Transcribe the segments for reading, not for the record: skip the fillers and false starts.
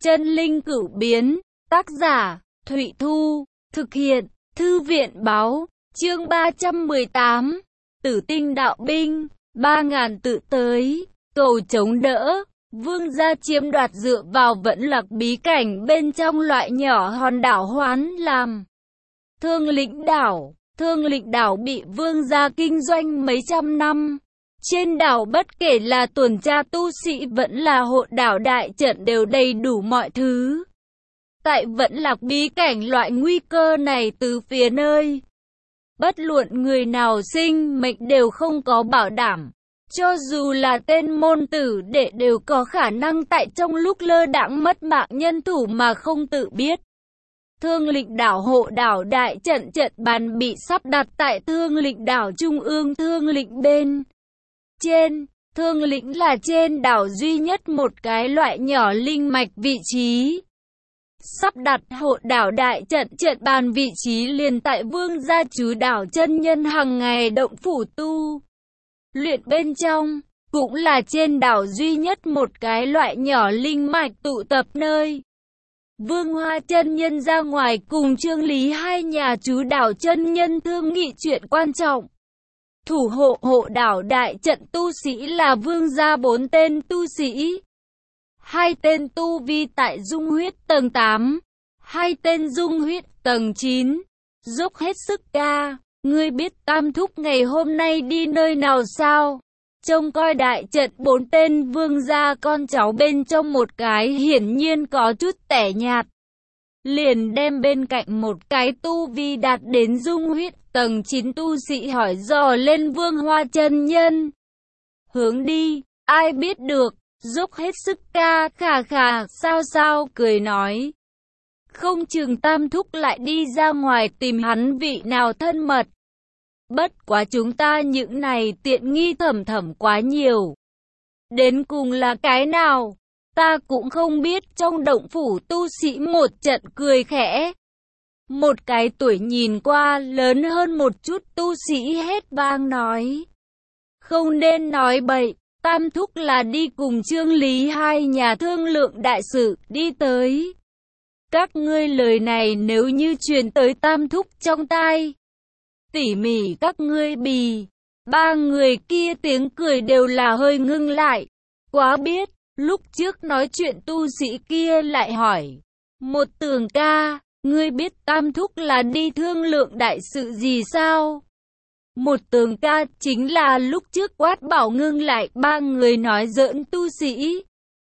Chân linh cửu biến, tác giả, Thụy Thu, thực hiện, Thư viện báo, chương 318, Tử tinh đạo binh, 3.000 tự tới, cầu chống đỡ, vương gia chiếm đoạt dựa vào vẫn lạc bí cảnh bên trong loại nhỏ hòn đảo hoán làm. Thương lĩnh đảo bị vương gia kinh doanh mấy trăm năm. Trên đảo bất kể là tuần tra tu sĩ vẫn là hộ đảo đại trận đều đầy đủ mọi thứ. Tại vẫn lạc bí cảnh loại nguy cơ này từ phía nơi. Bất luận người nào sinh mệnh đều không có bảo đảm. Cho dù là tên môn tử đệ đều có khả năng tại trong lúc lơ đãng mất mạng nhân thủ mà không tự biết. Thương lĩnh đảo hộ đảo đại trận trận bàn bị sắp đặt tại thương lĩnh đảo trung ương thương lĩnh bên trên. Thương lĩnh là trên đảo duy nhất một cái loại nhỏ linh mạch vị trí. Sắp đặt hộ đảo đại trận trận bàn vị trí liền tại vương gia trú đảo chân nhân hàng ngày động phủ tu luyện bên trong, cũng là trên đảo duy nhất một cái loại nhỏ linh mạch tụ tập nơi. Vương Hoa chân nhân ra ngoài cùng Trương Lý hai nhà trú đảo chân nhân thương nghị chuyện quan trọng. Thủ hộ hộ đảo đại trận tu sĩ là vương gia 4 tên tu sĩ. 2 tên tu vi tại dung huyết tầng 8, 2 tên dung huyết tầng 9. Dốc hết sức ca, ngươi biết Tam Thúc ngày hôm nay đi nơi nào sao? Trông coi đại trận 4 tên vương gia con cháu bên trong một cái hiển nhiên có chút tẻ nhạt. Liền đem bên cạnh một cái tu vi đạt đến dung huyết tầng 9 tu sĩ hỏi dò lên Vương Hoa chân nhân. Hướng đi, ai biết được, dốc hết sức ca khà khà, sao cười nói. Không chừng Tam Thúc lại đi ra ngoài tìm hắn vị nào thân mật. Bất quá chúng ta những này tiện nghi thầm quá nhiều. Đến cùng là cái nào? Ta cũng không biết. Trong động phủ tu sĩ một trận cười khẽ. Một cái tuổi nhìn qua lớn hơn một chút tu sĩ hết vang nói. Không nên nói bậy, Tam Thúc là đi cùng Trương Lý hai nhà thương lượng đại sự đi tới. Các ngươi lời này nếu như truyền tới Tam Thúc trong tai, tỉ mỉ các ngươi bì. 3 người kia tiếng cười đều là hơi ngưng lại. Quá biết, lúc trước nói chuyện tu sĩ kia lại hỏi. Một Tường ca, ngươi biết Tam Thúc là đi thương lượng đại sự gì sao? Một Tường ca chính là lúc trước quát bảo ngưng lại 3 người nói giỡn tu sĩ.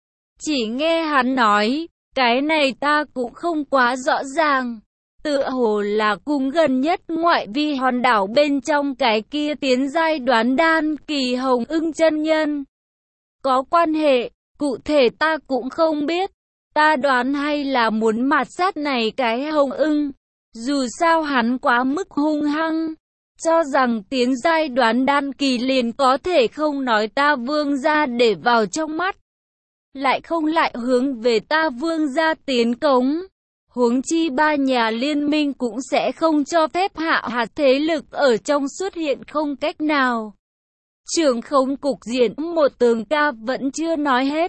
Chỉ nghe hắn nói, cái này ta cũng không quá rõ ràng. Tựa hồ là cùng gần nhất ngoại vi hòn đảo bên trong cái kia tiến giai đoán đan kỳ Hồng Ưng chân nhân. Có quan hệ, cụ thể ta cũng không biết. Ta đoán hay là muốn mạt sát này cái Hồng Ưng. Dù sao hắn quá mức hung hăng. Cho rằng tiến giai đoán đan kỳ liền có thể không nói ta vương gia để vào trong mắt. Lại không lại hướng về ta vương gia tiến cống. Huống chi 3 nhà liên minh cũng sẽ không cho phép hạ hạt thế lực ở trong xuất hiện không cách nào. Trưởng không cục diện một Tường ca vẫn chưa nói hết.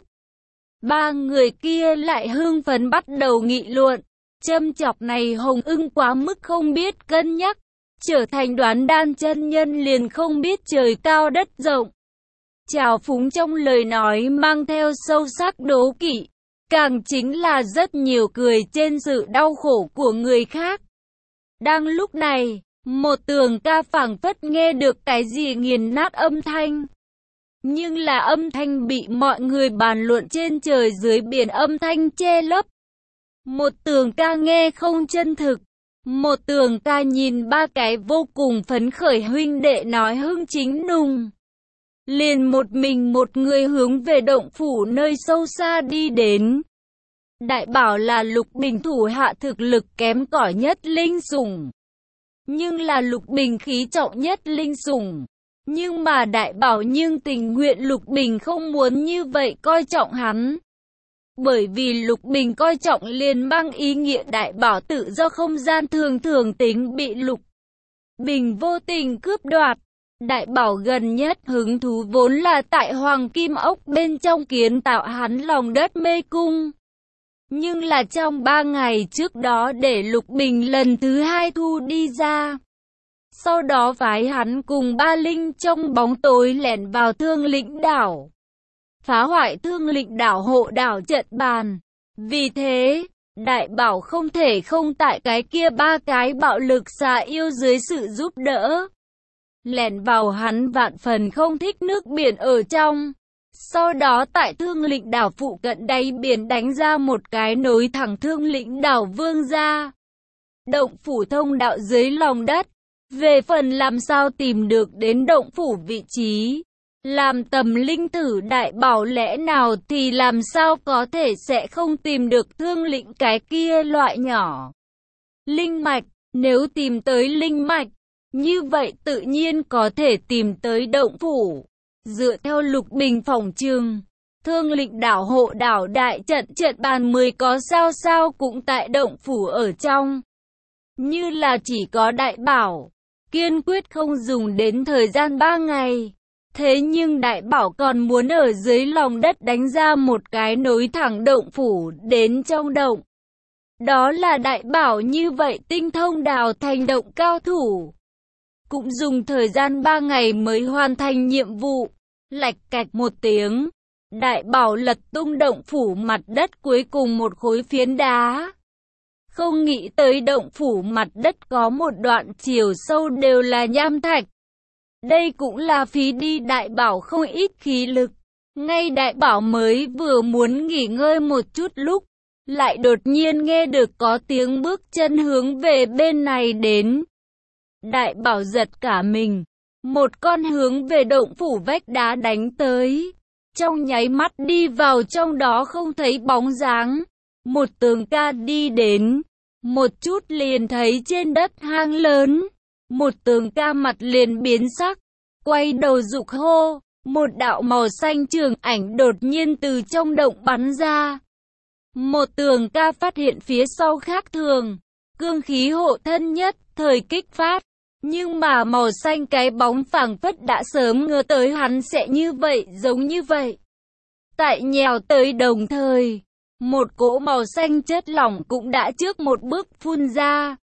3 người kia lại hưng phấn bắt đầu nghị luận. Châm chọc này Hồng Ưng quá mức không biết cân nhắc. Trở thành đoán đan chân nhân liền không biết trời cao đất rộng. Trào phúng trong lời nói mang theo sâu sắc đố kỵ. Càng chính là rất nhiều cười trên sự đau khổ của người khác. Đang lúc này, một Tường ca phảng phất nghe được cái gì nghiền nát âm thanh. Nhưng là âm thanh bị mọi người bàn luận trên trời dưới biển âm thanh che lấp. Một Tường ca nghe không chân thực. Một Tường ca nhìn 3 cái vô cùng phấn khởi huynh đệ nói hưng chính nùng. Liền một mình một người hướng về động phủ nơi sâu xa đi đến. Đại bảo là Lục Bình thủ hạ thực lực kém cỏi nhất linh sủng. Nhưng là Lục Bình khí trọng nhất linh sủng. Nhưng mà đại bảo nhưng tình nguyện Lục Bình không muốn như vậy coi trọng hắn. Bởi vì Lục Bình coi trọng liền mang ý nghĩa đại bảo tự do không gian thường tính bị Lục Bình vô tình cướp đoạt. Đại bảo gần nhất hứng thú vốn là tại Hoàng Kim Ốc bên trong kiến tạo hắn lòng đất mê cung. Nhưng là trong 3 ngày trước đó để Lục Bình lần thứ 2 thu đi ra. Sau đó phái hắn cùng Ba Linh trong bóng tối lẻn vào Thương Lĩnh đảo, phá hoại Thương Lĩnh đảo hộ đảo trận bàn. Vì thế, Đại Bảo không thể không tại cái kia 3 cái bạo lực xà yêu dưới sự giúp đỡ lẻn vào, hắn vạn phần không thích nước biển ở trong. Sau đó tại Thương Lĩnh đảo phụ cận đáy biển đánh ra một cái nối thẳng Thương Lĩnh đảo Vương ra. Động phủ thông đạo dưới lòng đất. Về phần làm sao tìm được đến động phủ vị trí, làm tầm linh thử Đại Bảo lẽ nào thì làm sao có thể sẽ không tìm được Thương Lĩnh cái kia loại nhỏ linh mạch. Nếu tìm tới linh mạch, như vậy tự nhiên có thể tìm tới động phủ. Dựa theo Lục Bình phỏng chừng, Thương Lĩnh đảo hộ đảo đại trận trận bàn 10 có sao cũng tại động phủ ở trong. Như là chỉ có Đại Bảo kiên quyết không dùng đến thời gian 3 ngày. Thế nhưng Đại Bảo còn muốn ở dưới lòng đất đánh ra một cái nối thẳng động phủ đến trong động. Đó là Đại Bảo như vậy tinh thông đào thành động cao thủ, cũng dùng thời gian 3 ngày mới hoàn thành nhiệm vụ. Lạch cạch một tiếng, Đại Bảo lật tung động phủ mặt đất cuối cùng một khối phiến đá. Không nghĩ tới động phủ mặt đất có một đoạn chiều sâu đều là nham thạch. Đây cũng là phí đi Đại Bảo không ít khí lực. Ngay Đại Bảo mới vừa muốn nghỉ ngơi một chút lúc, lại đột nhiên nghe được có tiếng bước chân hướng về bên này đến. Đại Bảo giật cả mình, một con hướng về động phủ vách đá đánh tới. Trong nháy mắt đi vào trong đó không thấy bóng dáng. Một tường ca đi đến, một chút liền thấy trên đất hang lớn. Một tường ca mặt liền biến sắc, quay đầu giục hô. Một đạo màu xanh trường ảnh đột nhiên từ trong động bắn ra. Một tường ca phát hiện phía sau khác thường, cương khí hộ thân nhất thời kích phát. Nhưng mà màu xanh cái bóng phảng phất đã sớm ngờ tới hắn sẽ như vậy, giống như vậy. Tại nhào tới đồng thời, một cỗ màu xanh chất lỏng cũng đã trước một bước phun ra.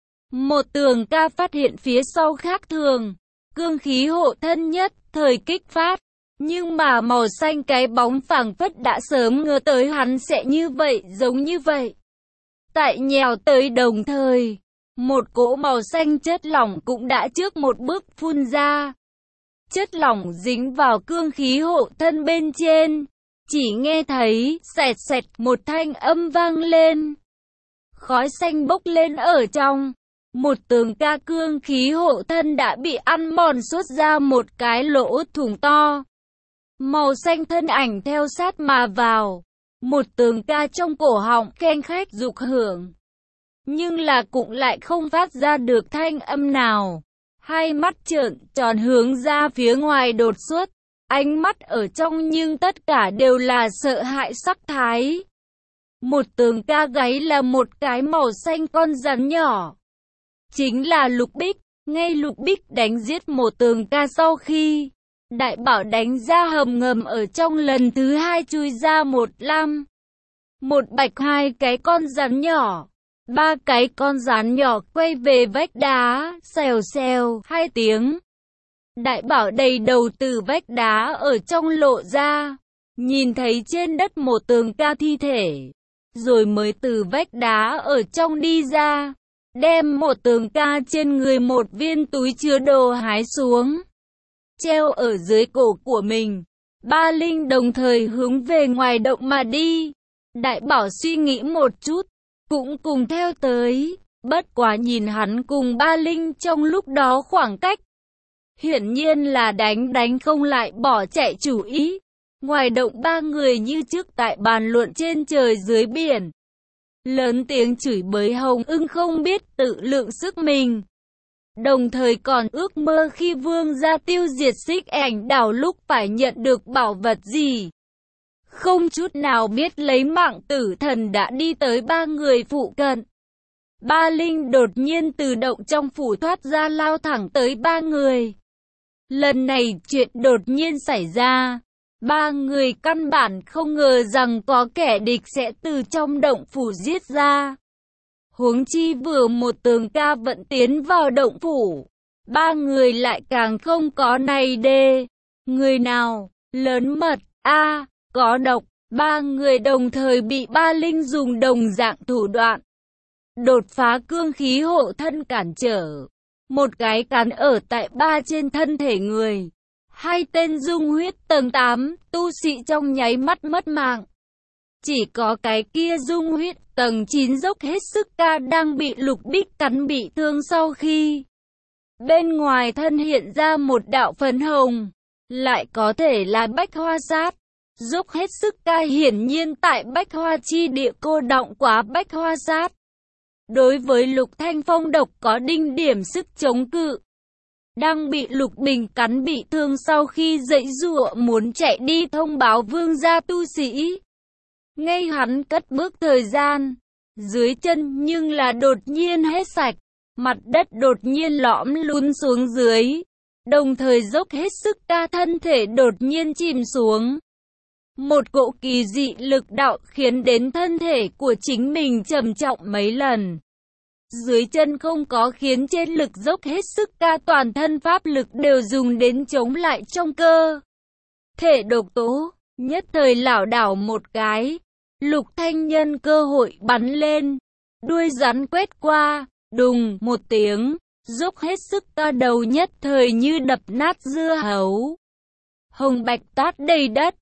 Một tường ca phát hiện phía sau khác thường, cương khí hộ thân nhất thời kích phát. Nhưng mà màu xanh cái bóng phảng phất đã sớm ngờ tới hắn sẽ như vậy, giống như vậy. Tại nhào tới đồng thời, một cỗ màu xanh chất lỏng cũng đã trước một bước phun ra. Chất lỏng dính vào cương khí hộ thân bên trên. Chỉ nghe thấy xẹt xẹt một thanh âm vang lên. Khói xanh bốc lên ở trong. Một tường ca cương khí hộ thân đã bị ăn mòn xuất ra một cái lỗ thủng to. Màu xanh thân ảnh theo sát mà vào. Một tường ca trong cổ họng khen khách dục hưởng. Nhưng là cũng lại không phát ra được thanh âm nào. Hai mắt trợn tròn hướng ra phía ngoài đột xuất. Ánh mắt ở trong nhưng tất cả đều là sợ hãi sắc thái. Một tường ca gáy là một cái màu xanh con rắn nhỏ. Chính là Lục Bích. Ngay Lục Bích đánh giết một tường ca sau khi Đại Bảo đánh ra hầm ngầm ở trong lần thứ 2 chui ra một lam, một bạch, 2 cái con rắn nhỏ. 3 cái con rắn nhỏ quay về vách đá, xèo xèo 2 tiếng. Đại Bảo đầy đầu từ vách đá ở trong lộ ra, nhìn thấy trên đất một tường ca thi thể, rồi mới từ vách đá ở trong đi ra, đem một tường ca trên người một viên túi chứa đồ hái xuống, treo ở dưới cổ của mình. Ba Linh đồng thời hướng về ngoài động mà đi. Đại Bảo suy nghĩ một chút, cũng cùng theo tới. Bất quá nhìn hắn cùng Ba Linh trong lúc đó khoảng cách, hiển nhiên là đánh không lại, bỏ chạy chủ ý. Ngoài động 3 người như trước tại bàn luận trên trời dưới biển, lớn tiếng chửi bới Hồng Ưng không biết tự lượng sức mình. Đồng thời còn ước mơ khi vương gia tiêu diệt Xích Ảnh đảo lúc phải nhận được bảo vật gì. Không chút nào biết lấy mạng tử thần đã đi tới 3 người phụ cận. Ba Linh đột nhiên từ động trong phủ thoát ra lao thẳng tới 3 người. Lần này chuyện đột nhiên xảy ra. Ba người căn bản không ngờ rằng có kẻ địch sẽ từ trong động phủ giết ra. Huống chi vừa một Tường ca vận tiến vào động phủ, ba người lại càng không có này đê. Người nào, lớn mật, có độc, ba người đồng thời bị ba linh dùng đồng dạng thủ đoạn. Đột phá cương khí hộ thân cản trở. Một cái cắn ở tại ba trên thân thể người. Hai tên dung huyết tầng 8, tu sĩ trong nháy mắt mất mạng. Chỉ có cái kia dung huyết tầng 9 dốc hết sức ca đang bị Lục Bích cắn bị thương sau khi bên ngoài thân hiện ra một đạo phấn hồng. Lại có thể là bách hoa sát. Dốc hết sức ca hiển nhiên tại bách hoa chi địa cô đọng quá bách hoa sát. Đối với Lục Thanh Phong độc có đinh điểm sức chống cự. Đang bị Lục Bình cắn bị thương sau khi giãy giụa muốn chạy đi thông báo vương gia tu sĩ. Ngay hắn cất bước thời gian, dưới chân nhưng là đột nhiên hết sạch, mặt đất đột nhiên lõm lún xuống dưới, đồng thời dốc hết sức ca thân thể đột nhiên chìm xuống. Một cỗ kỳ dị lực đạo khiến đến thân thể của chính mình trầm trọng mấy lần. Dưới chân không có khiến trên lực dốc hết sức ca toàn thân pháp lực đều dùng đến chống lại trong cơ thể độc tố, nhất thời lảo đảo một cái. Lục Thanh nhân cơ hội bắn lên, đuôi rắn quét qua, đùng một tiếng, dốc hết sức ca đầu nhất thời như đập nát dưa hấu. Hồng bạch tát đầy đất,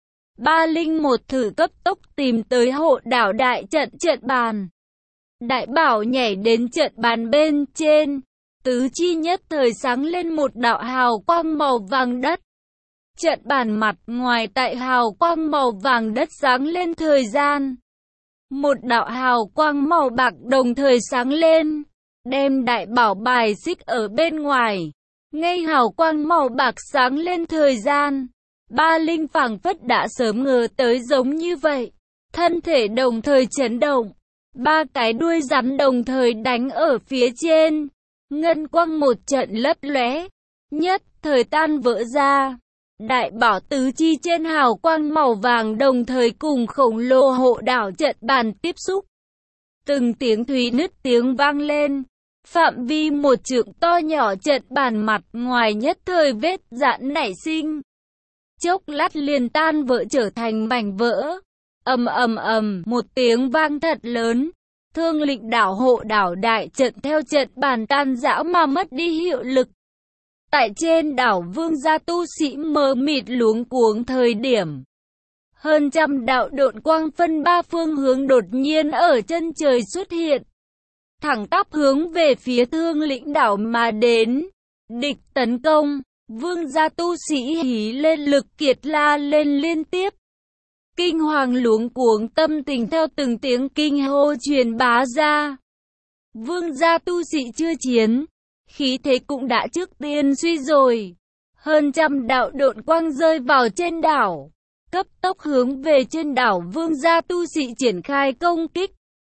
301 thử cấp tốc tìm tới hộ đảo đại trận bàn. Đại bảo nhảy đến trận bàn bên trên, tứ chi nhất thời sáng lên một đạo hào quang màu vàng đất. Trận bàn mặt ngoài tại hào quang màu vàng đất sáng lên thời gian. Một đạo hào quang màu bạc đồng thời sáng lên, đem đại bảo bài xích ở bên ngoài. Ngay hào quang màu bạc sáng lên thời gian, ba linh phảng phất đã sớm ngờ tới giống như vậy. Thân thể đồng thời chấn động, ba cái đuôi rắn đồng thời đánh ở phía trên. Ngân quang một trận lấp lóe, nhất thời tan vỡ ra. Đại bảo tứ chi trên hào quang màu vàng đồng thời cùng khổng lồ hộ đảo trận bàn tiếp xúc. Từng tiếng thúy nứt tiếng vang lên. Phạm vi một trượng to nhỏ trận bàn mặt ngoài nhất thời vết rạn nảy sinh. Chốc lát liền tan vỡ trở thành mảnh vỡ. Ầm ầm ầm, một tiếng vang thật lớn. Thương Lĩnh đảo hộ đảo đại trận theo trận bàn tan rã mà mất đi hiệu lực. Tại trên đảo vương gia tu sĩ mờ mịt luống cuống thời điểm. Hơn trăm đạo độn quang phân ba phương hướng đột nhiên ở chân trời xuất hiện. Thẳng tắp hướng về phía Thương Lĩnh đảo mà đến. Địch tấn công, vương gia tu sĩ hí lên lực kiệt la lên liên tiếp. Kinh hoàng luống cuống tâm tình theo từng tiếng kinh hô truyền bá ra. Vương gia tu sĩ chưa chiến, khí thế cũng đã trước tiên suy rồi. Hơn trăm đạo độn quang rơi vào trên đảo, cấp tốc hướng về trên đảo vương gia tu sĩ triển khai công kích.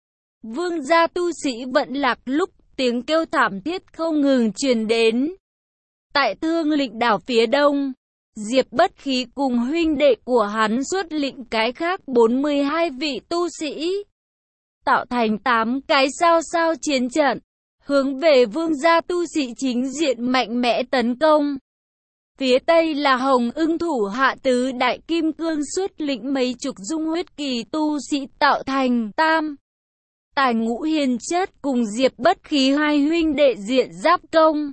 Vương gia tu sĩ vận lạc lúc tiếng kêu thảm thiết không ngừng truyền đến. Tại Thương Lĩnh đảo phía đông, Diệp Bất Khí cùng huynh đệ của hắn xuất lĩnh cái khác 42 vị tu sĩ, tạo thành 8 cái sao chiến trận, hướng về vương gia tu sĩ chính diện mạnh mẽ tấn công. Phía tây là Hồng Ưng thủ hạ tứ đại kim cương xuất lĩnh mấy chục dung huyết kỳ tu sĩ tạo thành tam tài ngũ hiền chất cùng Diệp Bất Khí hai huynh đệ diện giáp công.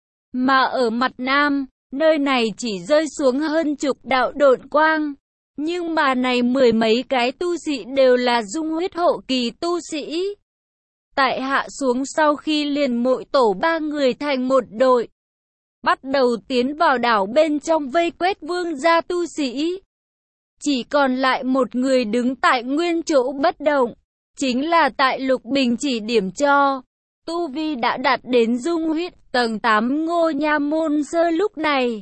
Mà ở mặt nam, nơi này chỉ rơi xuống hơn chục đạo độn quang. Nhưng mà này mười mấy cái tu sĩ đều là dung huyết hộ kỳ tu sĩ. Tại hạ xuống sau khi liền mỗi tổ 3 người thành một đội. Bắt đầu tiến vào đảo bên trong vây quét vương gia tu sĩ. Chỉ còn lại một người đứng tại nguyên chỗ bất động. Chính là tại Lục Bình chỉ điểm cho. Tu vi đã đạt đến dung huyết tầng 8 Ngô Nha Môn Sơ lúc này.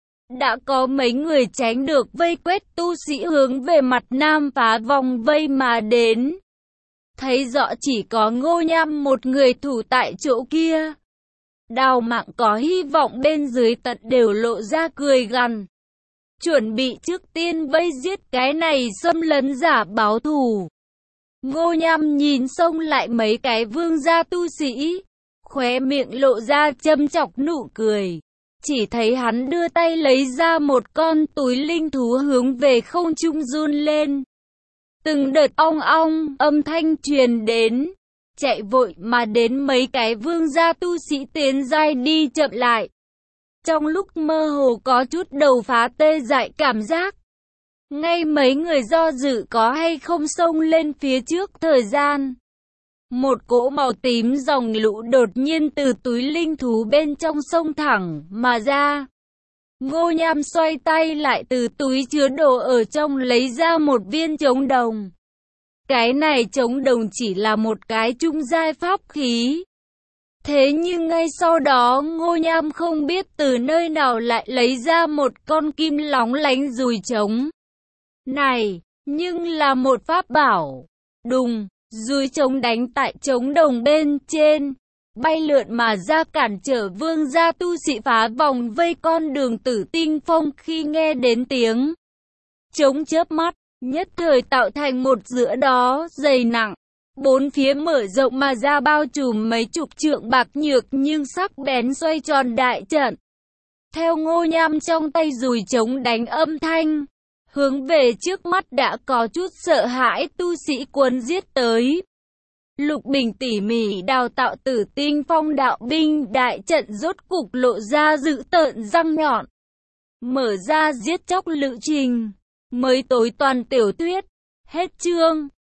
Đã có mấy người tránh được vây quét tu sĩ hướng về mặt nam phá vòng vây mà đến. Thấy rõ chỉ có Ngô Nham một người thủ tại chỗ kia. Đào Mạng có hy vọng bên dưới tận đều lộ ra cười gằn. chuẩn bị trước tiên vây giết cái này xâm lấn giả báo thù. Ngô Nham nhìn xông lại mấy cái vương gia tu sĩ, khóe miệng lộ ra châm chọc nụ cười. Chỉ thấy hắn đưa tay lấy ra một con túi linh thú hướng về không trung run lên. Từng đợt ong ong âm thanh truyền đến, chạy vội mà đến mấy cái vương gia tu sĩ tiến giai đi chậm lại. Trong lúc mơ hồ có chút đầu phá tê dại cảm giác. Ngay mấy người do dự có hay không xông lên phía trước thời gian. Một cỗ màu tím dòng lũ đột nhiên từ túi linh thú bên trong sông thẳng mà ra. Ngô Nham xoay tay lại từ túi chứa đồ ở trong lấy ra một viên trống đồng. Cái này trống đồng chỉ là một cái trung giai pháp khí. Thế nhưng ngay sau đó Ngô Nham không biết từ nơi nào lại lấy ra một con kim lóng lánh dùi trống. Này, nhưng là một pháp bảo. Đùng, dùi trống đánh tại trống đồng bên trên, bay lượn mà ra cản trở vương gia tu sĩ phá vòng vây con đường Tử Tinh Phong khi nghe đến tiếng trống chớp mắt, nhất thời tạo thành một giữa đó dày nặng. Bốn phía mở rộng mà ra bao trùm mấy chục trượng bạc nhược nhưng sắc bén xoay tròn đại trận. Theo Ngô Nham trong tay dùi trống đánh âm thanh, hướng về trước mắt đã có chút sợ hãi tu sĩ cuốn giết tới. Lục Bình tỉ mỉ đào tạo Tử Tinh Phong đạo binh đại trận rốt cục lộ ra dữ tợn răng nhọn. Mở ra giết chóc lữ trình. Mới tối toàn tiểu thuyết. Hết chương.